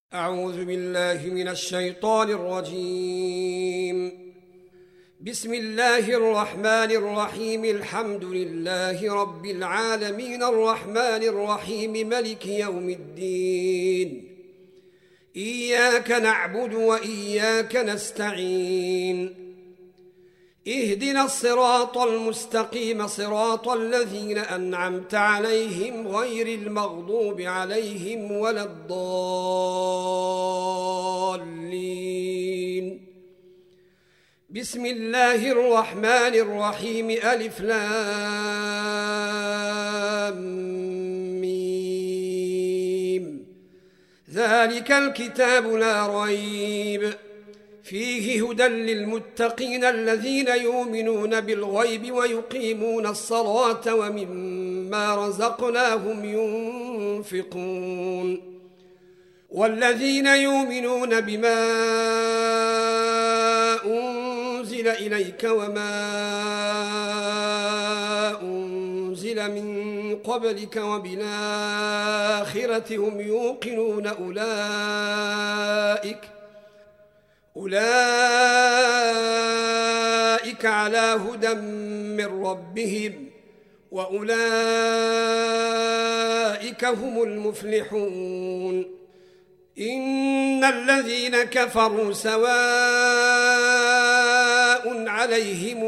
أعوذ بالله من الشيطان الرجيم. بسم الله الرحمن الرحيم. الحمد لله رب العالمين الرحمن الرحيم ملك يوم الدين. إياك نعبد وإياك نستعين. اهدنا الصراط المستقيم صراط الذين أنعمت عليهم غير المغضوب عليهم ولا الضالين. بسم الله الرحمن الرحيم. ألف لام ميم. ذلك الكتاب لا ريب فيه هدى للمتقين الذين يؤمنون بالغيب ويقيمون الصلاة ومما رزقناهم ينفقون. والذين يؤمنون بما أنزل إليك وما أنزل من قبلك وبالآخرة هم يوقنون أولئك على هدى من ربهم وأولئك هم المفلحون. إن الذين كفروا سواء عليهم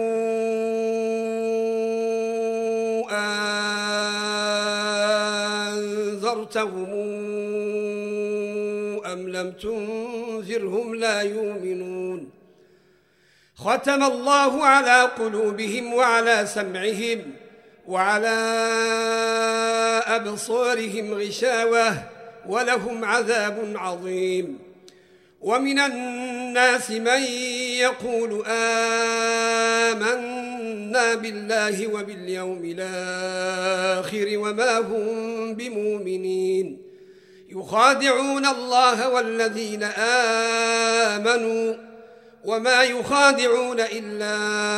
أنذرتهم أم لم تنذرهم لا يؤمنون. ختم الله على قلوبهم وعلى سمعهم وعلى أبصارهم غشاوة ولهم عذاب عظيم. ومن الناس من يقول آمنا بالله وباليوم الآخر وما هم بمؤمنين. يخادعون الله والذين آمنوا وما يخادعون إلا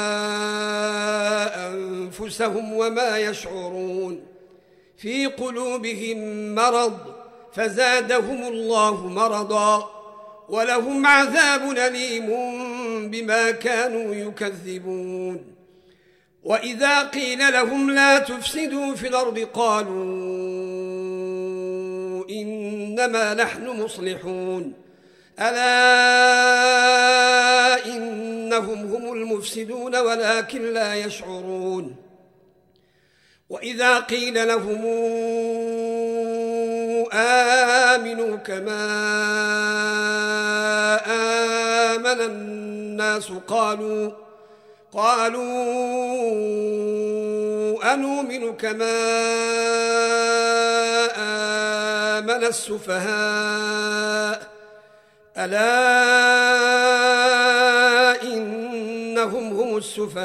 أنفسهم وما يشعرون. في قلوبهم مرض فزادهم الله مرضا ولهم عذاب أليم بما كانوا يكذبون. وإذا قيل لهم لا تفسدوا في الأرض قالوا إنما نحن مصلحون ألا إنهم هم المفسدون ولكن لا يشعرون. وإذا قيل لهم آمنوا كما آمن الناس قالوا أنؤمن كما آمن السفهاء ألا إنهم هم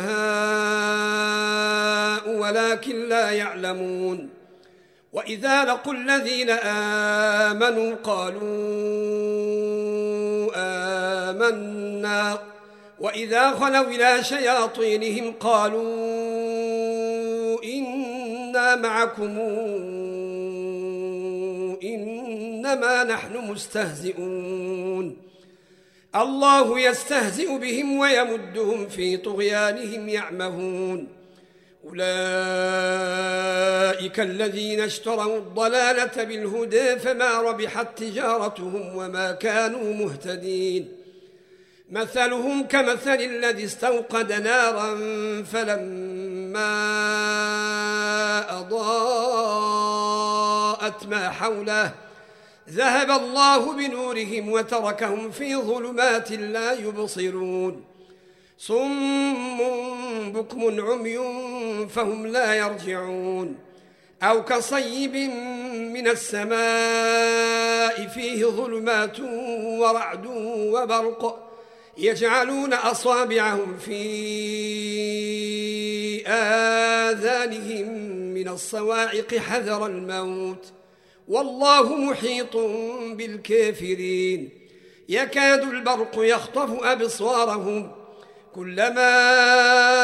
السفهاء ولكن لا يعلمون. وإذا لقوا الذين آمنوا قالوا آمنا وإذا خلوا إلى شياطينهم قالوا إنا معكم إنما نحن مستهزئون. الله يستهزئ بهم ويمدهم في طغيانهم يعمهون. أولئك الذين اشتروا الضلالة بالهدى فما ربحت تجارتهم وما كانوا مهتدين. مثلهم كمثل الذي استوقد نارا فلما أضاءت ما حوله ذهب الله بنورهم وتركهم في ظلمات لا يبصرون. صم بكم عمي فهم لا يرجعون. أو كصيب من السماء فيه ظلمات ورعد وبرق يجعلون أصابعهم في آذانهم من الصواعق حذر الموت والله محيط بالكافرين. يكاد البرق يخطف أبصارهم كلما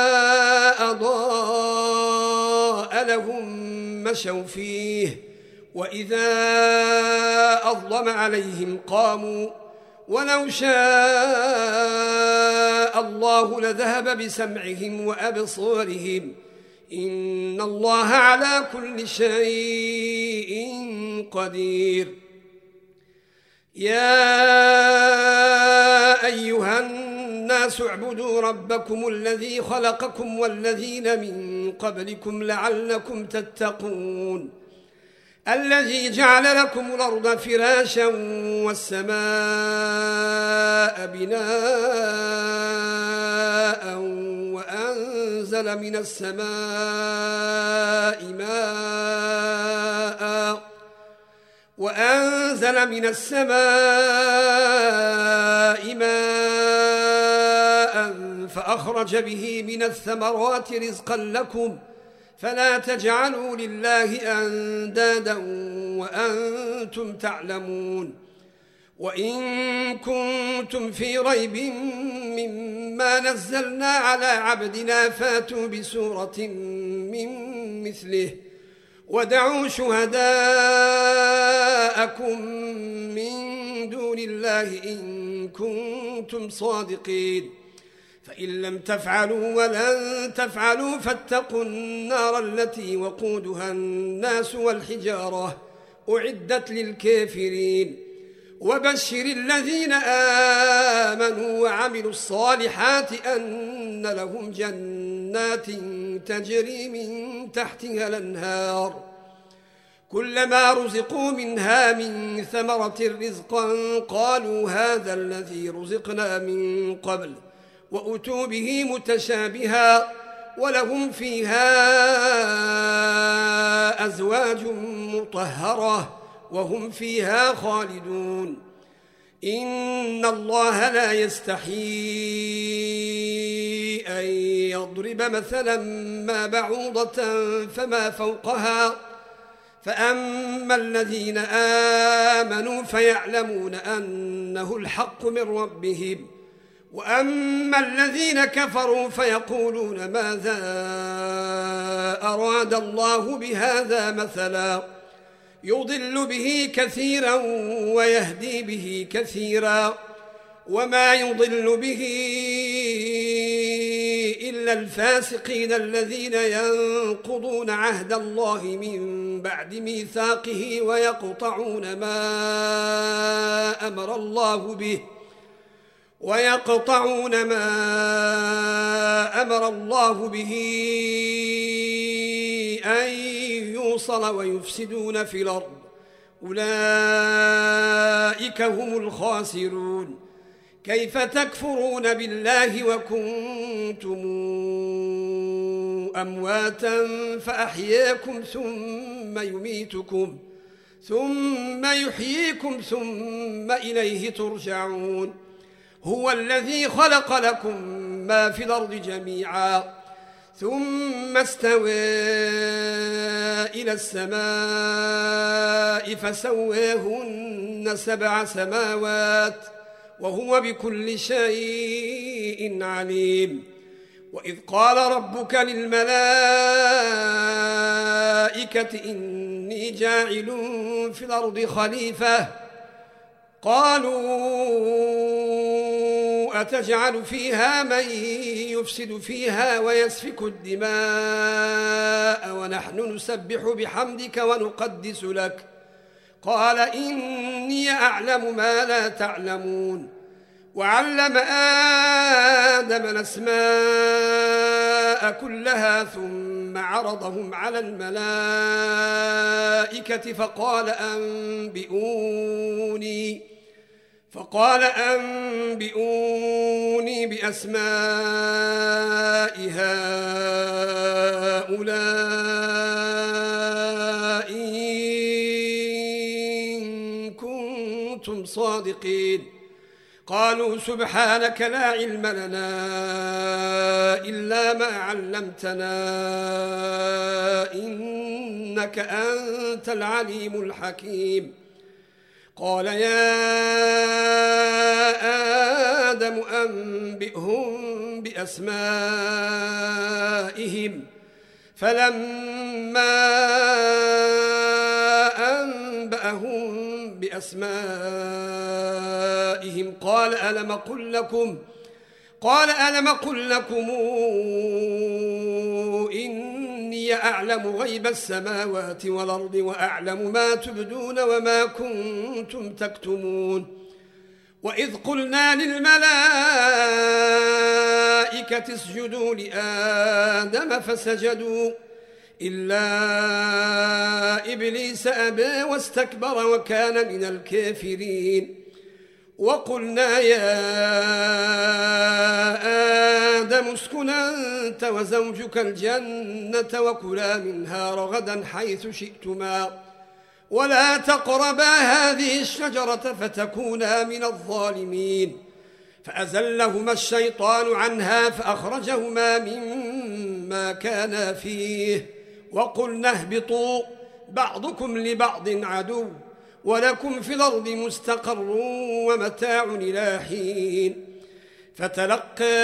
أضاء لهم مشوا فيه وإذا أظلم عليهم قاموا ولو شاء الله لذهب بسمعهم وأبصارهم إن الله على كل شيء قدير. يا أيها الناس اعبدوا ربكم الذي خلقكم والذين من قبلكم لعلكم تتقون الذي جعل لكم الأرض فراشا والسماء بناء وأنزل من السماء ماء فأخرج به من الثمرات رزقا لكم فلا تجعلوا لله أندادا وأنتم تعلمون. وإن كنتم في ريب مما نزلنا على عبدنا فاتوا بسورة من مثله ودعوا شهداءكم من دون الله إن كنتم صادقين فإن لم تفعلوا ولن تفعلوا فاتقوا النار التي وقودها الناس والحجارة أعدت للكافرين. وبشر الذين آمنوا وعملوا الصالحات أن لهم جنات تجري من تحتها الأنهار كلما رزقوا منها من ثمرة رزقا قالوا هذا الذي رزقنا من قبل وأتوا به متشابها ولهم فيها أزواج مطهرة وهم فيها خالدون. إن الله لا يستحيي أن يضرب مثلا ما بعوضة فما فوقها فأما الذين آمنوا فيعلمون أنه الحق من ربهم وأما الذين كفروا فيقولون ماذا أراد الله بهذا مثلا يضل به كثيرا ويهدي به كثيرا وما يضل به إلا الفاسقين الذين ينقضون عهد الله من بعد ميثاقه ويقطعون ما أمر الله به أن يوصل ويفسدون في الأرض أولئك هم الخاسرون. كيف تكفرون بالله وكنتم أمواتا فأحياكم ثم يميتكم ثم يحييكم ثم إليه ترجعون. هو الذي خلق لكم ما في الأرض جميعا ثم استوى إلى السماء فسواهن 7 سماوات وهو بكل شيء عليم. وإذ قال ربك للملائكة إني جاعل في الأرض خليفة قالوا أتجعل فيها من يفسد فيها ويسفك الدماء ونحن نسبح بحمدك ونقدس لك قال إني أعلم ما لا تعلمون. وعلم آدم الأسماء كلها ثم عرضهم على الملائكة فقال أنبئوني بأسماء هؤلاء إن كنتم صادقين. قالوا سبحانك لا علم لنا إلا ما علمتنا إنك أنت العليم الحكيم. قال يا آدم أنبئهم بأسمائهم فلما أنبأهم فسألهم بأسمائهم قال ألم قل لكم إني أعلم غيب السماوات والأرض وأعلم ما تبدون وما كنتم تكتمون وإذ قلنا للملائكة اسجدوا لآدم فسجدوا إلا إبليس أبى واستكبر وكان من الكافرين وقلنا يا آدم اسكن أنت وزوجك الجنة وكلا منها رغدا حيث شئتما ولا تقربا هذه الشجرة فتكونا من الظالمين فأزلهما الشيطان عنها فأخرجهما مما كانا فيه وقلنا اهبطوا بعضكم لبعض عدو ولكم في الأرض مستقر ومتاع إلى حين فتلقى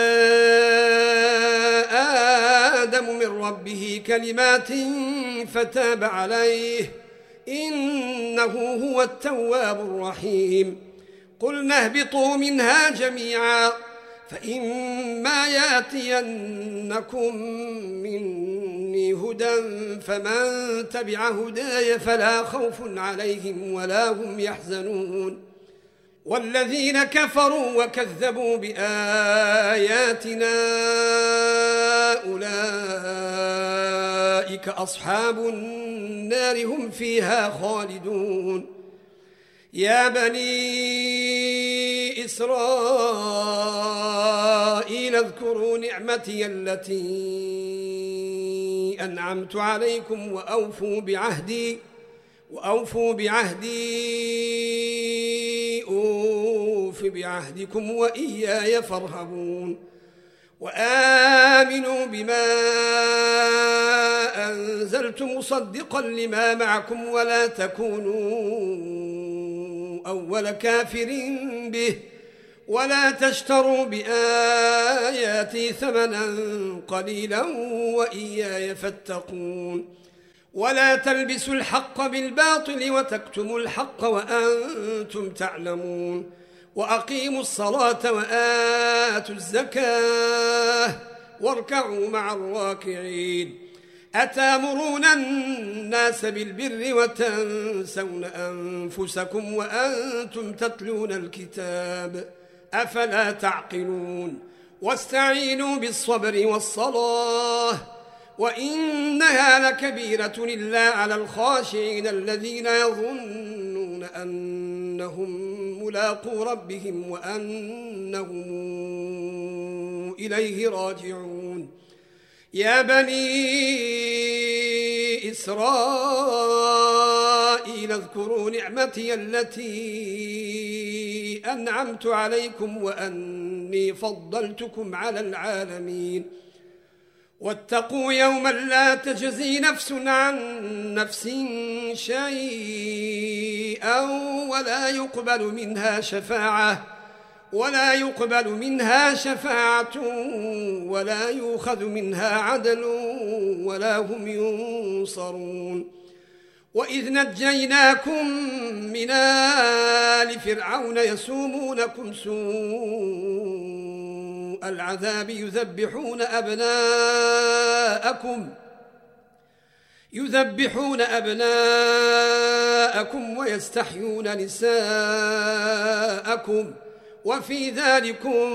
آدم من ربه كلمات فتاب عليه إنه هو التواب الرحيم قلنا اهبطوا منها جميعا فإما يأتينكم مني هدى فمن تبع هداي فلا خوف عليهم ولا هم يحزنون والذين كفروا وكذبوا بآياتنا أولئك أصحاب النار هم فيها خالدون يا بني إسرائيل اذكروا نعمتي التي أنعمت عليكم وأوفوا بعهدي أوف بعهدكم وإياي فارهبون وآمنوا بما أنزلت مصدقا لما معكم ولا تكونوا أول كافر به ولا تشتروا بآياتي ثمنا قليلا وإياي فاتقون ولا تلبسوا الحق بالباطل وتكتموا الحق وأنتم تعلمون وأقيموا الصلاة وآتوا الزكاة واركعوا مع الراكعين أتامرون الناس بالبر وتنسون أنفسكم وأنتم تتلون الكتاب أفلا تعقلون واستعينوا بالصبر والصلاة وإنها لكبيرة إلا على الخاشعين الذين يظنون أنهم ملاقو ربهم وأنهم إليه راجعون يا بني إسرائيل اذكروا نعمتي التي أنعمت عليكم وأني فضلتكم على العالمين واتقوا يوما لا تجزي نفس عن نفس شيئا ولا يقبل منها شفاعة ولا يؤخذ منها عدل ولا هم ينصرون وإذ نجيناكم من آل فرعون يسومونكم سوء العذاب يذبحون أبناءكم ويستحيون نساءكم وفي ذلكم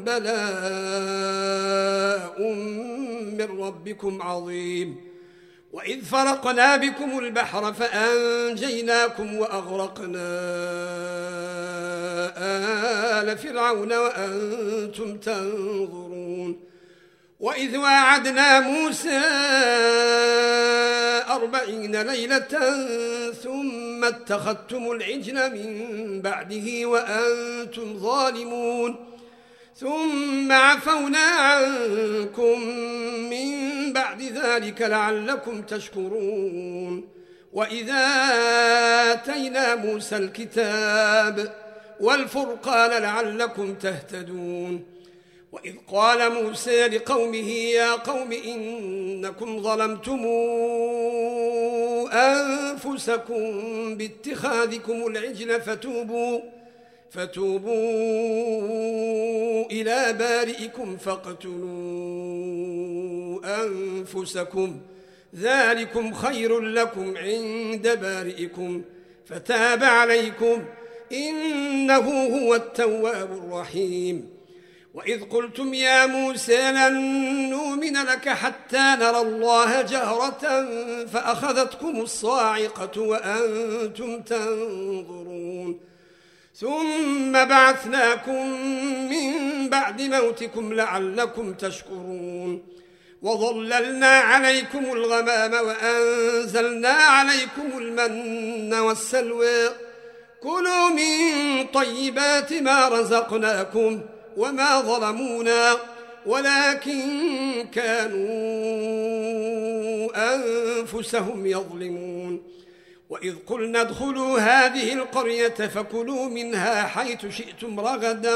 بلاء من ربكم عظيم وإذ فرقنا بكم البحر فأنجيناكم وأغرقنا آل فرعون وأنتم تنظرون وإذ واعدنا موسى 40 ليلة ثم اتخذتم العجل من بعده وأنتم ظالمون ثم عفونا عنكم من بعد ذلك لعلكم تشكرون وإذا آتينا موسى الكتاب والفرقان لعلكم تهتدون وإذ قال موسى لقومه يا قوم إنكم ظلمتم أنفسكم باتخاذكم العجل فتوبوا إلى بارئكم فاقتلوا أنفسكم ذلكم خير لكم عند بارئكم فتاب عليكم إنه هو التواب الرحيم. وإذ قلتم يا موسى لن نؤمن لك حتى نرى الله جهرة فأخذتكم الصاعقة وأنتم تنظرون ثم بعثناكم من بعد موتكم لعلكم تشكرون وظللنا عليكم الغمام وأنزلنا عليكم المن والسلوى كلوا من طيبات ما رزقناكم وما ظلمونا ولكن كانوا أنفسهم يظلمون. وإذ قلنا ادخلوا هذه القرية فكلوا منها حيث شئتم رغدا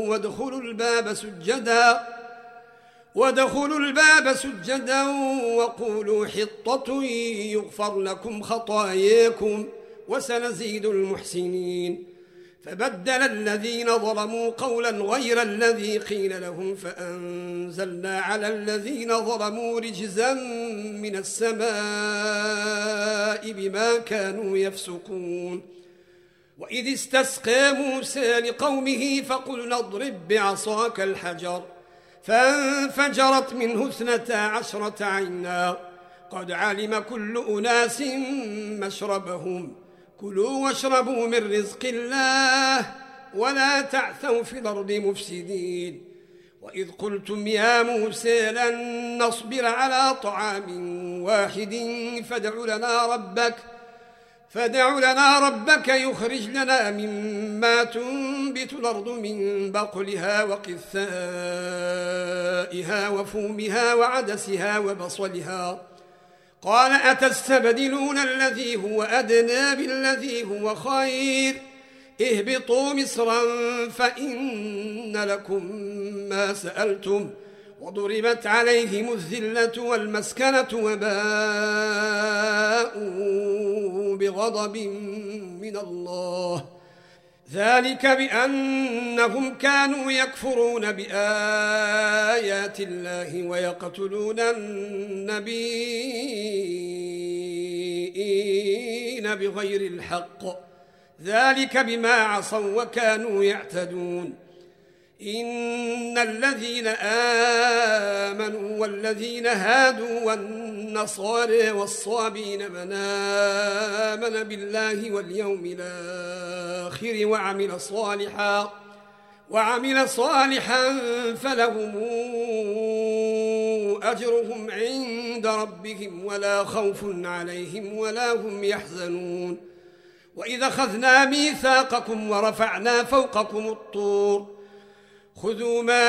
وادخلوا الباب سجدا وقولوا حطة يغفر لكم خطاياكم وسنزيد المحسنين. فبدل الذين ظلموا قولا غير الذي قيل لهم فأنزلنا على الذين ظلموا رجزا من السماء بما كانوا يفسقون. وإذ استسقى موسى لقومه فقلنا اضرب بعصاك الحجر فانفجرت منه 12 عينا قد علم كل أناس مشربهم كلوا واشربوا من رزق الله ولا تعثوا في الأرض مفسدين. وإذ قلتم يا موسى لن نصبر على طعام واحد فادع لنا ربك يخرج لنا مما تنبت الأرض من بقلها وقثائها وفومها وعدسها وبصلها قال أتستبدلون الذي هو أدنى بالذي هو خير اهبطوا مصرا فإن لكم ما سألتم وضربت عليهم الذلة والمسكنة وباءوا بغضب من الله ذلك بأنهم كانوا يكفرون بآيات الله ويقتلون النبيين بغير الحق ذلك بما عصوا وكانوا يعتدون. إن الذين آمنوا والذين هادوا والنصارى والصابين من آمن بالله واليوم الآخر وعمل صالحا فلهم أجرهم عند ربهم ولا خوف عليهم ولا هم يحزنون. وإذا أخذنا ميثاقكم ورفعنا فوقكم الطور خذوا ما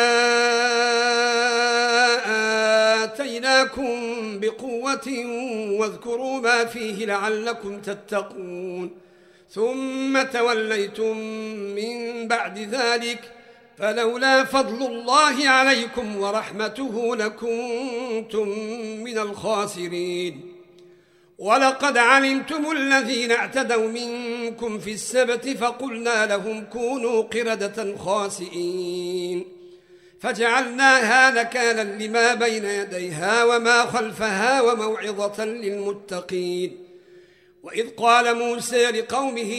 آتيناكم بقوة واذكروا ما فيه لعلكم تتقون ثم توليتم من بعد ذلك فلولا فضل الله عليكم ورحمته لكنتم من الخاسرين. ولقد علمتم الذين اعتدوا منكم في السبت فقلنا لهم كونوا قردة خاسئين فجعلناها نكالا لما بين يديها وما خلفها وموعظة للمتقين. وإذ قال موسى لقومه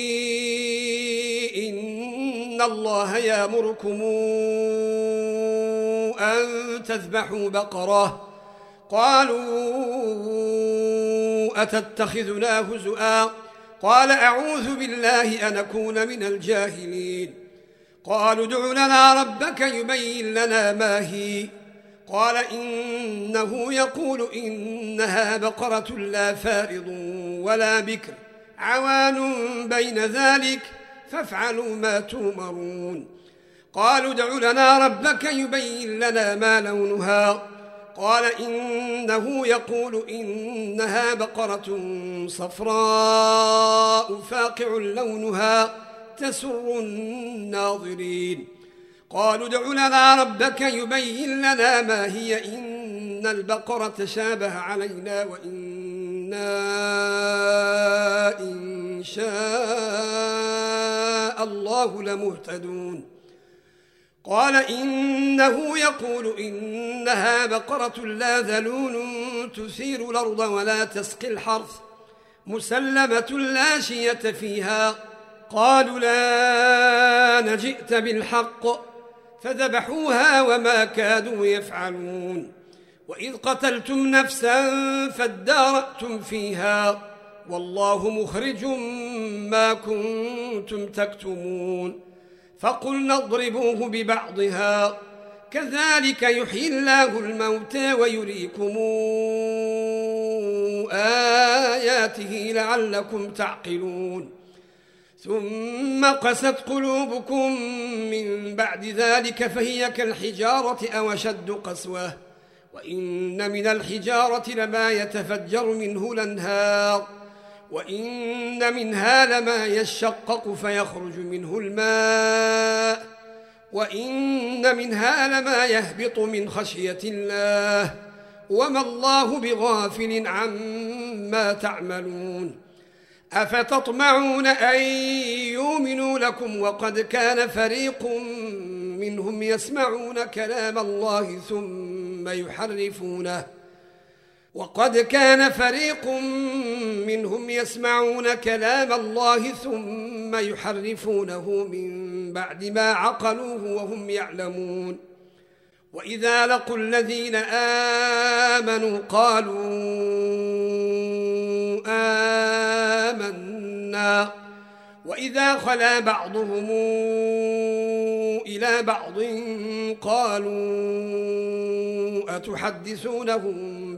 إن الله يأمركم أن تذبحوا بقرة قالوا أتتخذنا هزؤا قال أعوذ بالله أن أكون من الجاهلين. قالوا ادع لنا ربك يبين لنا ما هي قال إنه يقول إنها بقرة لا فارض ولا بكر عوان بين ذلك فافعلوا ما تؤمرون. قالوا ادع لنا ربك يبين لنا ما لونها قال إنه يقول إنها بقرة صفراء فاقع لونها تسر الناظرين. قالوا ادع لنا ربك يبين لنا ما هي إن البقرة شابه علينا وإنا إن شاء الله لمهتدون. قال إنه يقول إنها بقرة لا ذلول تثير الأرض ولا تسقي الحرث مسلمة لا شية فيها. قالوا لا نجئت بالحق فذبحوها وما كادوا يفعلون. وإذ قتلتم نفسا فادارأتم فيها والله مخرج ما كنتم تكتمون. فقلنا اضربوه ببعضها كذلك يحيي الله الموتى ويريكم آياته لعلكم تعقلون. ثم قست قلوبكم من بعد ذلك فهي كالحجارة أو أشد قسوة وإن من الحجارة لما يتفجر منه الأنهار وإن منها لما يشقق فيخرج منه الماء وإن منها لما يهبط من خشية الله وما الله بغافل عما تعملون. أفتطمعون أن يؤمنوا لكم وقد كان فريق منهم يسمعون كلام الله ثم يحرفونه من بعد ما عقلوه وهم يعلمون. وإذا لقوا الذين آمنوا قالوا آمنا وإذا خلا بعضهم إلى بعض قالوا أتحدثونهم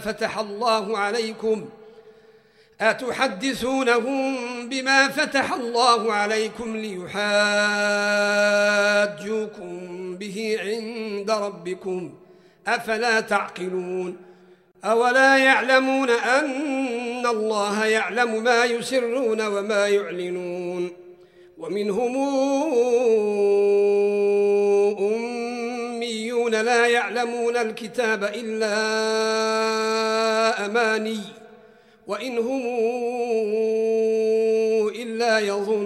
بما فتح الله عليكم ليحاجوكم به عند ربكم أفلا تعقلون. أولا يعلمون أن الله يعلم ما يسرون وما يعلنون. ومنهم أميون لا يعلمون الكتاب إلا أماني وإن هم إلا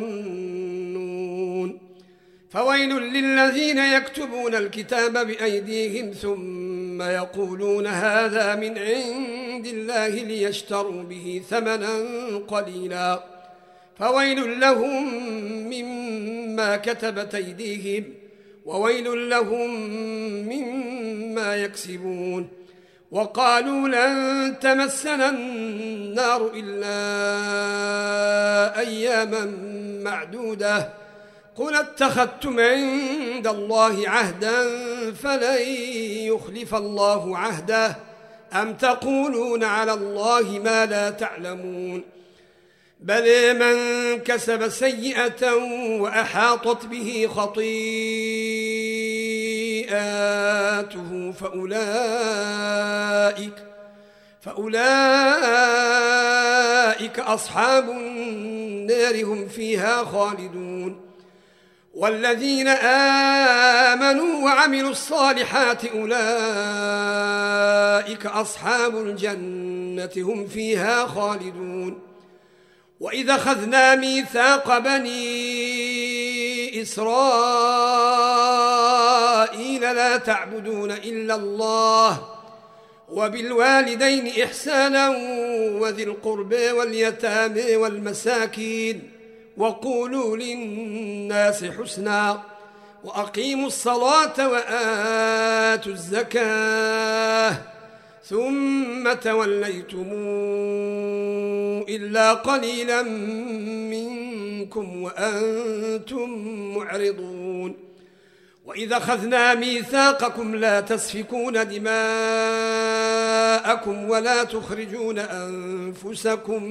يظنون. فويل للذين يكتبون الكتاب بأيديهم ثم يقولون هذا من عند الله ليشتروا به ثمنا قليلا فويل لهم مما كتبت أيديهم وويل لهم مما يكسبون. وقالوا لن تمسنا النار إلا أياما معدودة قل اتخذتم عند الله عهدا فلن يخلف الله عهده أم تقولون على الله ما لا تعلمون. بل من كسب سيئة وأحاطت به خطيئاته فأولئك أصحاب النار هم فيها خالدون. والذين آمنوا وعملوا الصالحات أولئك أصحاب الجنة هم فيها خالدون. وإذا أخذنا ميثاق بني إسرائيل لا تعبدون إلا الله وبالوالدين إحسانا وذي القربى واليتامى والمساكين وقولوا للناس حسنا وأقيموا الصلاة وآتوا الزكاة ثم توليتم إلا قليلا منكم وأنتم معرضون. وإذا أخذنا ميثاقكم لا تسفكون دماءكم ولا تخرجون أنفسكم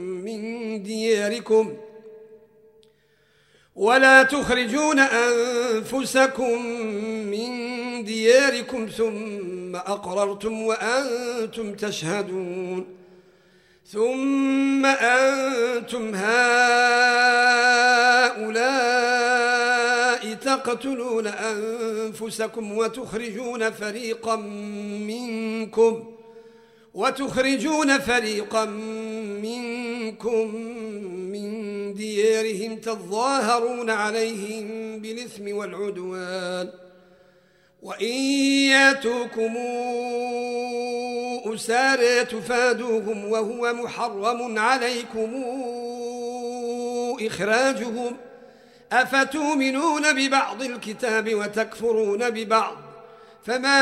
من دياركم ثم أقررتم وأنتم تشهدون. ثم أنتم هؤلاء تقتلون أنفسكم وتخرجون فريقا منكم من ديارهم تظاهرون عليهم بالإثم والعدوان وإن ياتوكم أسارى تفادوهم وهو محرم عليكم إخراجهم أفتؤمنون ببعض الكتاب وتكفرون ببعض فما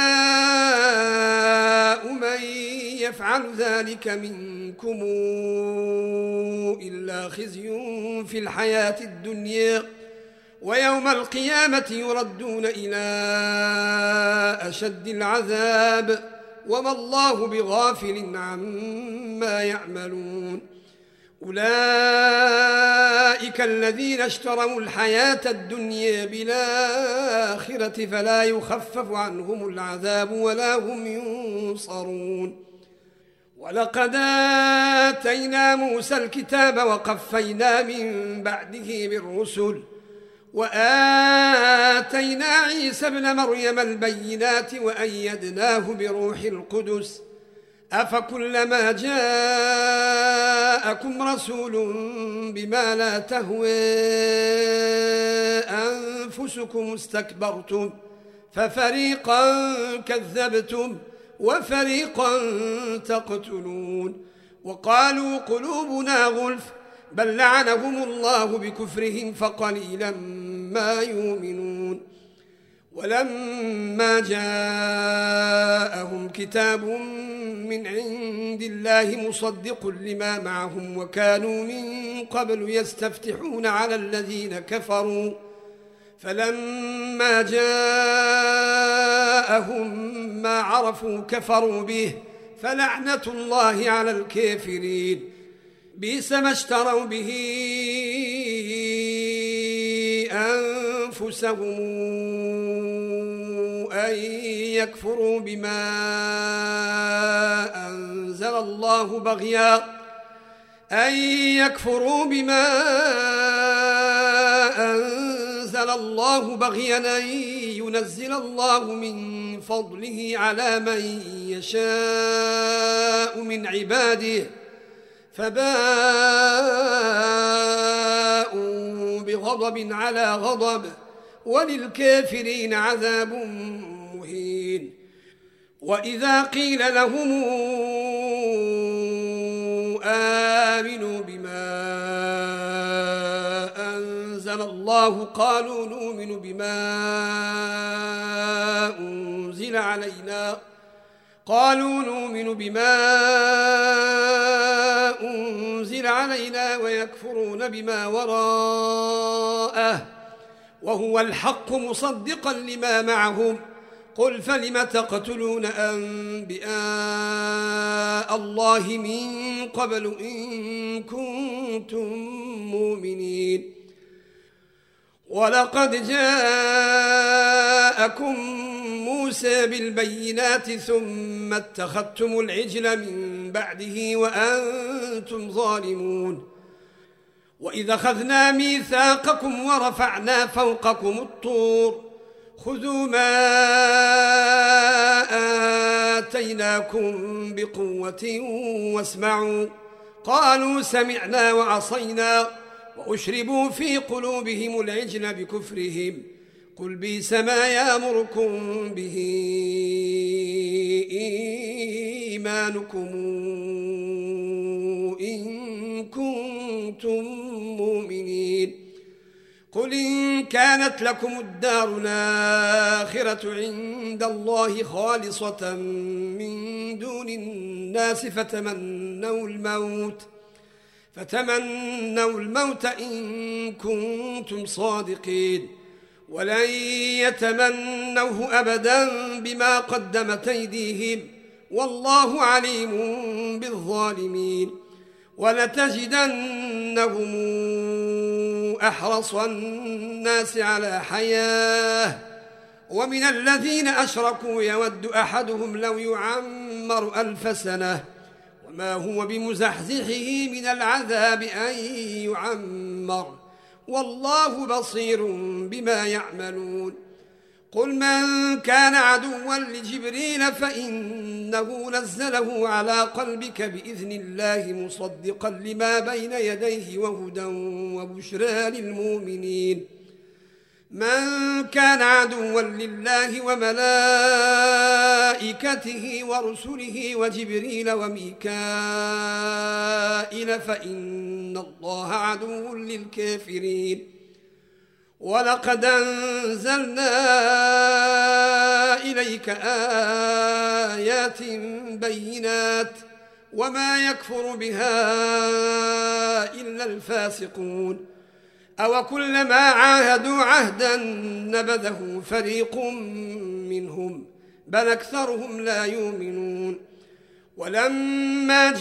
جزاء من يفعل ذلك منكم إلا خزي في الحياة الدنيا ويوم القيامة يردون إلى أشد العذاب وما الله بغافل عما يعملون أولئك الذين اشتروا الحياة الدنيا بالآخرة فلا يخفف عنهم العذاب ولا هم ينصرون ولقد آتينا موسى الكتاب وقفينا من بعده بالرسل وآتينا عيسى ابن مريم البينات وأيدناه بروح القدس أفكلما جاءكم رسول بما لا تهوى أنفسكم استكبرتم ففريقا كذبتم وفريقا تقتلون وقالوا قلوبنا غلف بل لعنهم الله بكفرهم فقليلا ما يؤمنون ولما جاءهم كتاب من عند الله مصدق لما معهم وكانوا من قبل يستفتحون على الذين كفروا فلما جاءهم ما عرفوا كفروا به فلعنة الله على الكافرين بئس ما اشتروا به أنفسهم أن يكفروا بما أنزل الله بغيا أن ينزل الله من فضله على من يشاء من عباده فباءوا بغضب على غضب وللكافرين عذاب مهين وإذا قيل لهم آمنوا بما أنزل الله قالوا نؤمن بما أنزل علينا ويكفرون بما وراءه وهو الحق مصدقا لما معهم قل فلم تقتلون أنبياء الله من قبل إن كنتم مؤمنين ولقد جاءكم موسى بالبينات ثم اتخذتم العجل من بعده وأنتم ظالمون وإذا أخذنا ميثاقكم ورفعنا فوقكم الطور خذوا ما آتيناكم بقوة واسمعوا قالوا سمعنا وعصينا وأشربوا في قلوبهم العجل بكفرهم قل بئس ما يأمركم به إيمانكم إن كنتم مؤمنين قل إن كانت لكم الدار الآخرة عند الله خالصة من دون الناس فتمنوا الموت إن كنتم صادقين ولن يتمنوه أبدا بما قدمت أيديهم والله عليم بالظالمين ولتجدنهم أحرص الناس على حياة ومن الذين أشركوا يود أحدهم لو يعمر 1000 سنة وما هو بمزحزحه من العذاب أن يعمر والله بصير بما يعملون قل من كان عدوا لجبريل فإنه نزله على قلبك بإذن الله مصدقا لما بين يديه وهدى وبشرى للمؤمنين من كان عدوا لله وملائكته ورسله وجبريل وميكائيل فإن الله عدو للكافرين ولقد أنزلنا إليك آيات بينات وما يكفر بها إلا الفاسقون أو كلما عاهدوا عهدا نبذه فريق منهم بل أكثرهم لا يؤمنون ولما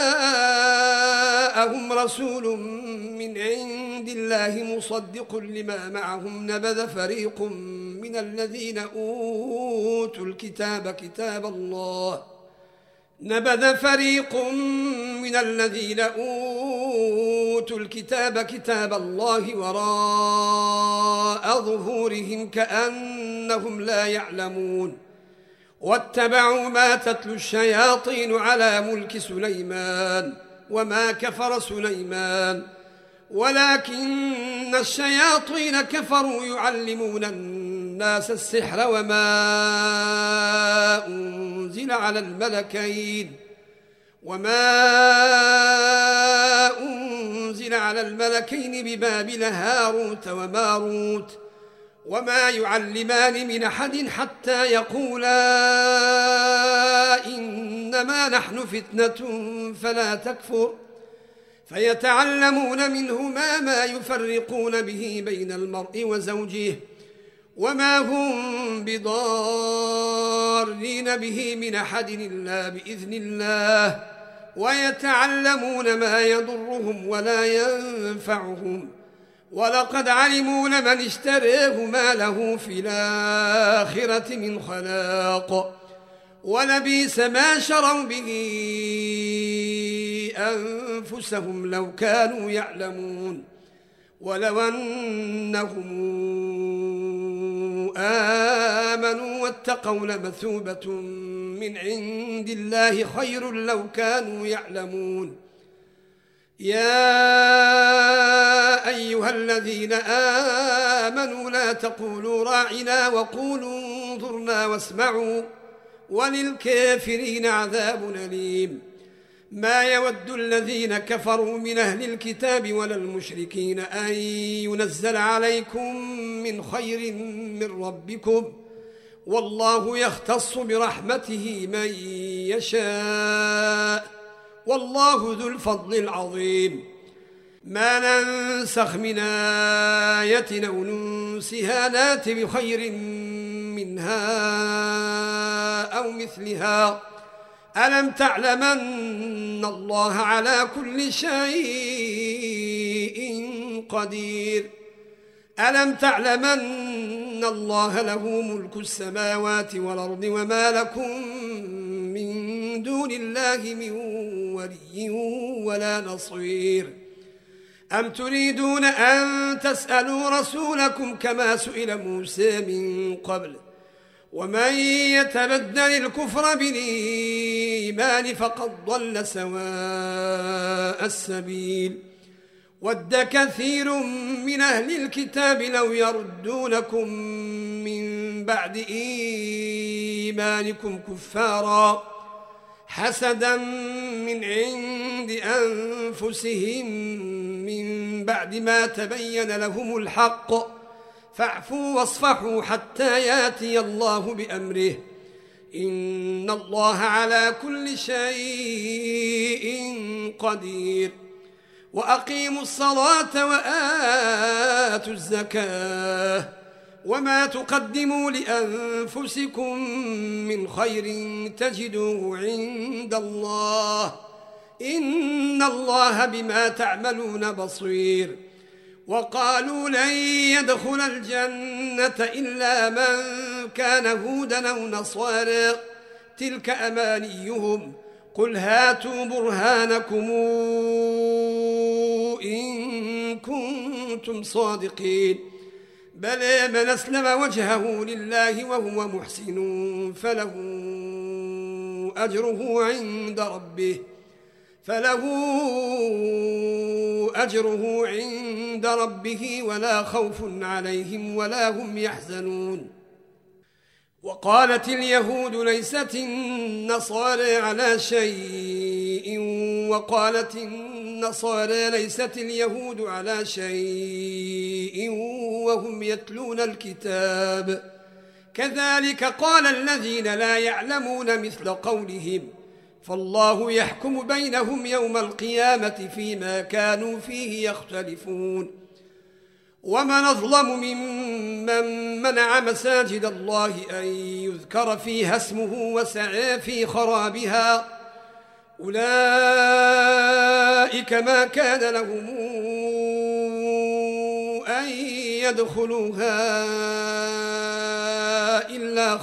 جاءهم رسول من عند الله مصدق لما معهم نبذ فريق من الذين أوتوا الكتاب كتاب الله وراء ظهورهم كأنهم لا يعلمون واتبعوا ما تتلو الشياطين على ملك سليمان وما كفر سليمان ولكن الشياطين كفروا يعلمون الناس السحر وما أنزل على الملكين ببابل هاروت وماروت وما يعلمان من أحد حتى يقولا إنما نحن فتنة فلا تكفر فيتعلمون منهما ما يفرقون به بين المرء وزوجه وما هم بضارين به من أحد إلا بإذن الله ويتعلمون ما يضرهم ولا ينفعهم ولقد علموا لمن اشتريه ما له في الآخرة من خلاق ولبئس ما شروا به أنفسهم لو كانوا يعلمون ولو أنهم آمنوا واتقوا لمثوبة من عند الله خير لو كانوا يعلمون يا أيها الذين آمنوا لا تقولوا راعنا وقولوا انظرنا واسمعوا وللكافرين عذاب أليم ما يود الذين كفروا من أهل الكتاب ولا المشركين أن ينزل عليكم من خير من ربكم والله يختص برحمته من يشاء والله ذو الفضل العظيم ما ننسخ من آية أو ننسها نات بخير منها أو مثلها ألم تعلم أن الله على كل شيء قدير ألم تعلم أن الله له ملك السماوات والأرض وما لكم من دون الله من ولي ولا نصير أم تريدون أن تسألوا رسولكم كما سئل موسى من قبل ومن يتبدل الكفر بالإيمان فقد ضل سواء السبيل ود كثير من أهل الكتاب لو يردونكم من بعد إيمانكم كفارا حسدا من عند أنفسهم من بعد ما تبين لهم الحق فاعفوا واصفحوا حتى ياتي الله بأمره إن الله على كل شيء قدير وأقيموا الصلاة وآتوا الزكاة وما تقدموا لأنفسكم من خير تجدوه عند الله إن الله بما تعملون بصير وقالوا لن يدخل الجنة إلا من كان هودا أو نصارى تلك أمانيهم قل هاتوا برهانكم إن كنتم صادقين بلى من أسلم وجهه لله وهو محسن فله أجره عند ربه ولا خوف عليهم ولا هم يحزنون. وقالت اليهود ليست النصارى على شيء وقالت النصارى ليست اليهود على شيء وهم يتلون الكتاب كذلك قال الذين لا يعلمون مثل قولهم فالله يحكم بينهم يوم القيامة فيما كانوا فيه يختلفون. ومن أظلم ممن منع مساجد الله أن يذكر فيها اسمه وسعى في خرابها أولئك ما كان لهم أن يدخلوها إلا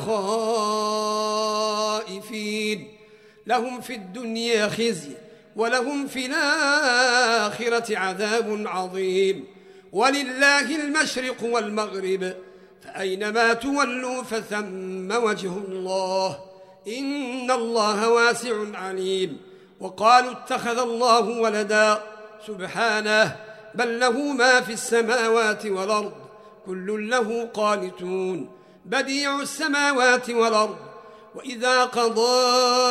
خائفين لهم في الدنيا خزي ولهم في الآخرة عذاب عظيم. ولله المشرق والمغرب فأينما تولوا فثم وجه الله إن الله واسع عليم. وقالوا اتخذ الله ولدا سبحانه بل له ما في السماوات والأرض كل له قانتون بديع السماوات والأرض وإذا قضى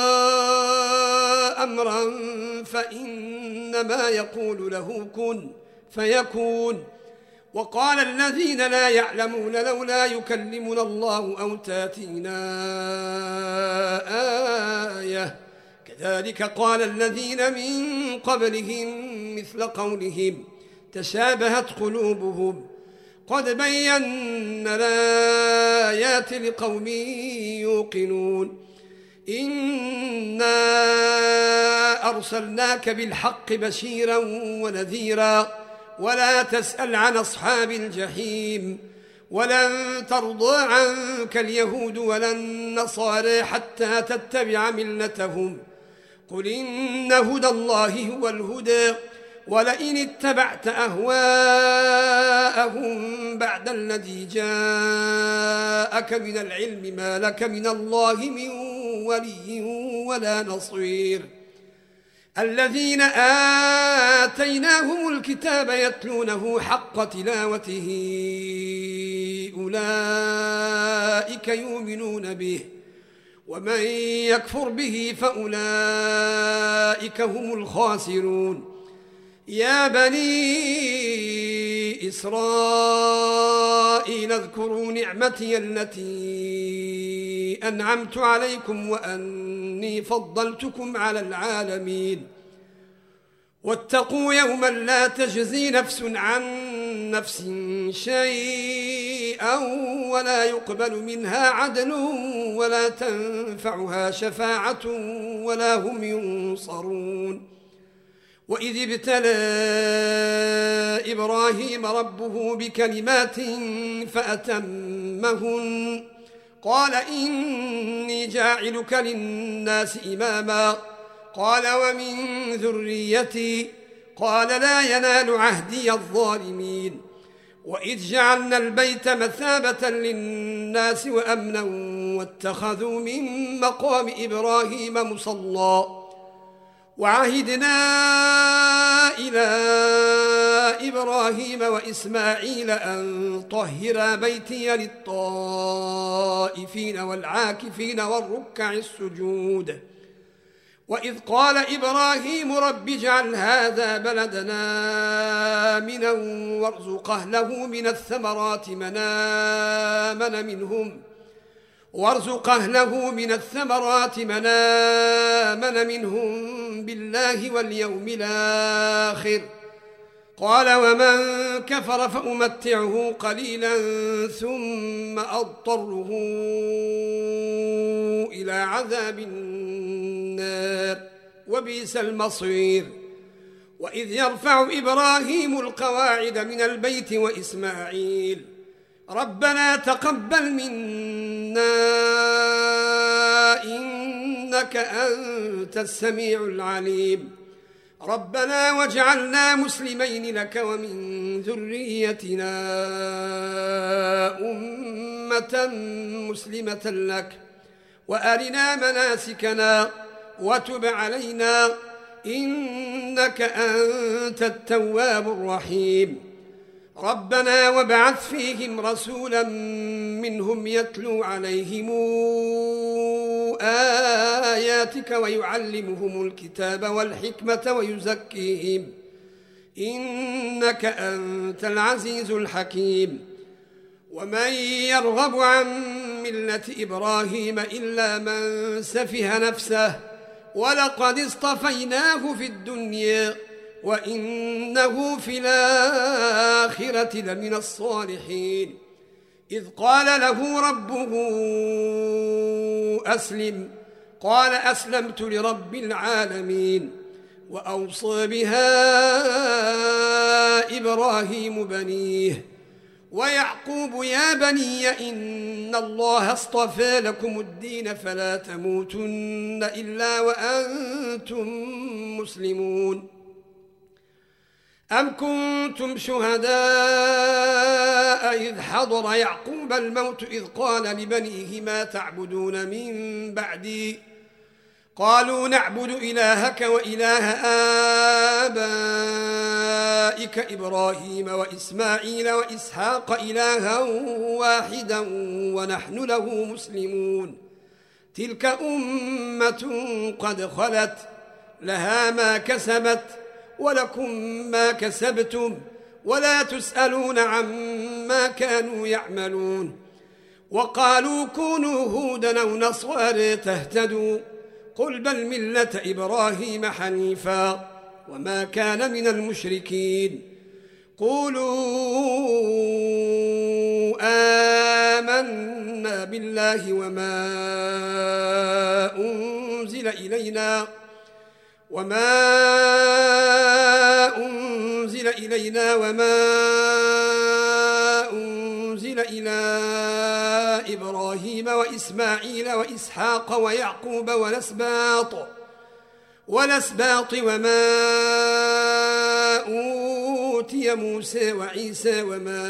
أمرا فإنما يقول له كن فيكون. وقال الذين لا يعلمون لولا يكلمنا الله أو تاتينا آية كذلك قال الذين من قبلهم مثل قولهم تشابهت قلوبهم قد بينا الآيات لقوم يوقنون. إنا أرسلناك بالحق بشيرا ونذيرا ولا تسأل عن أصحاب الجحيم ولن ترضى عنك اليهود ولا النصارى حتى تتبع ملتهم قل إن هدى الله هو الهدى ولئن اتبعت أهواءهم بعد الذي جاءك من العلم ما لك من الله من ولي ولا نصير. الذين آتيناهم الكتاب يتلونه حق تلاوته أولئك يؤمنون به ومن يكفر به فأولئك هم الخاسرون. يا بني إسرائيل اذكروا نعمتي التي أنعمت عليكم وأني فضلتكم على العالمين واتقوا يوما لا تجزي نفس عن نفس شيئا ولا يقبل منها عدل ولا تنفعها شفاعة ولا هم ينصرون. وإذ ابتلى إبراهيم ربه بكلمات فأتمهن قال إني جاعلك للناس إماما قال ومن ذريتي قال لا ينال عهدي الظالمين. وإذ جعلنا البيت مثابة للناس وأمنا واتخذوا من مقام إبراهيم مصلى وعهدنا إلى إبراهيم وإسماعيل أن طهرا بيتي للطائفين والعاكفين والركع السجود. وإذ قال إبراهيم رب اجعل هذا بلدنا آمنا وارزق أهله من الثمرات من آمن منهم بالله واليوم الآخر قال ومن كفر فأمتعه قليلا ثم أضطره إلى عذاب النار وبئس المصير. وإذ يرفع إبراهيم القواعد من البيت وإسماعيل ربنا تقبل منا إنك أنت السميع العليم ربنا واجعلنا مسلمين لك ومن ذريتنا أمة مسلمة لك وأرنا مناسكنا وتب علينا إنك أنت التواب الرحيم. ربنا وابعث فيهم رسولا منهم يتلو عليهم آياتك ويعلمهم الكتاب والحكمة ويزكيهم إنك أنت العزيز الحكيم. ومن يرغب عن ملة إبراهيم إلا من سفه نفسه ولقد اصطفيناه في الدنيا وإنه في الآخرة لمن الصالحين. إذ قال له ربه أسلم قال أسلمت لرب العالمين. وأوصى بها إبراهيم بنيه ويعقوب يا بني إن الله اصطفى لكم الدين فلا تموتن إلا وأنتم مسلمون. أم كنتم شهداء إذ حضر يعقوب الموت إذ قال لبنيه ما تعبدون من بعدي قالوا نعبد إلهك وإله آبائك إبراهيم وإسماعيل وإسحاق إلها واحدا ونحن له مسلمون. تلك أمة قد خلت لها ما كسبت ولكم ما كسبتم ولا تسألون عما كانوا يعملون. وقالوا كونوا هودا أو نصارى تهتدوا قل بل ملة إبراهيم حنيفا وما كان من المشركين. قولوا آمنا بالله وما أنزل إلينا وما أنزل إلى إبراهيم وإسماعيل وإسحاق ويعقوب والأسباط وما أوتي موسى وعيسى وما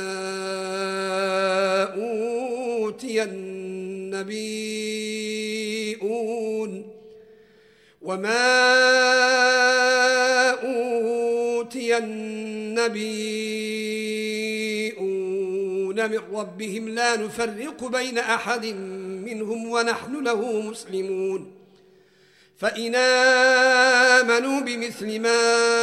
أوتي النبيون من ربهم لا نفرق بين أحد منهم ونحن له مسلمون. فإن آمنوا بمثل ما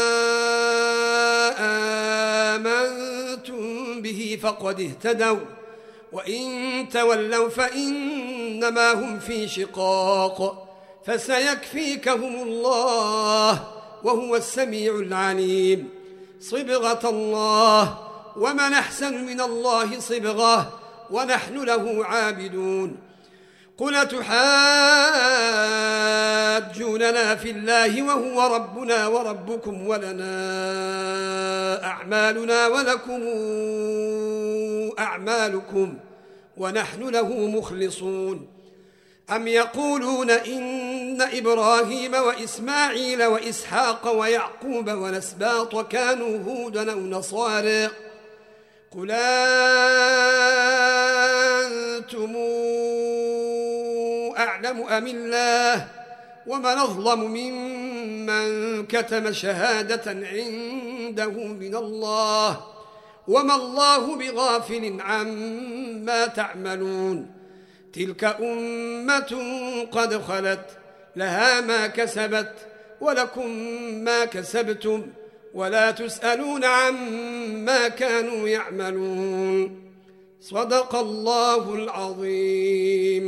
آمنتم به فقد اهتدوا وإن تولوا فإنما هم في شقاق فسيكفيكهم الله وهو السميع العليم. صبغة الله ومن أحسن من الله صبغة ونحن له عابدون. قل تحاجوننا في الله وهو ربنا وربكم ولنا أعمالنا ولكم أعمالكم ونحن له مخلصون. أم يقولون إن إبراهيم وإسماعيل وإسحاق ويعقوب والأسباط كانوا هودا أو نصارى قل أنتم أعلم أم الله ومن أظلم ممن كتم شهادة عنده من الله وما الله بغافل عما تعملون. تلك أمة قد خلت لها ما كسبت ولكم ما كسبتم ولا تسألون عما كانوا يعملون. صدق الله العظيم.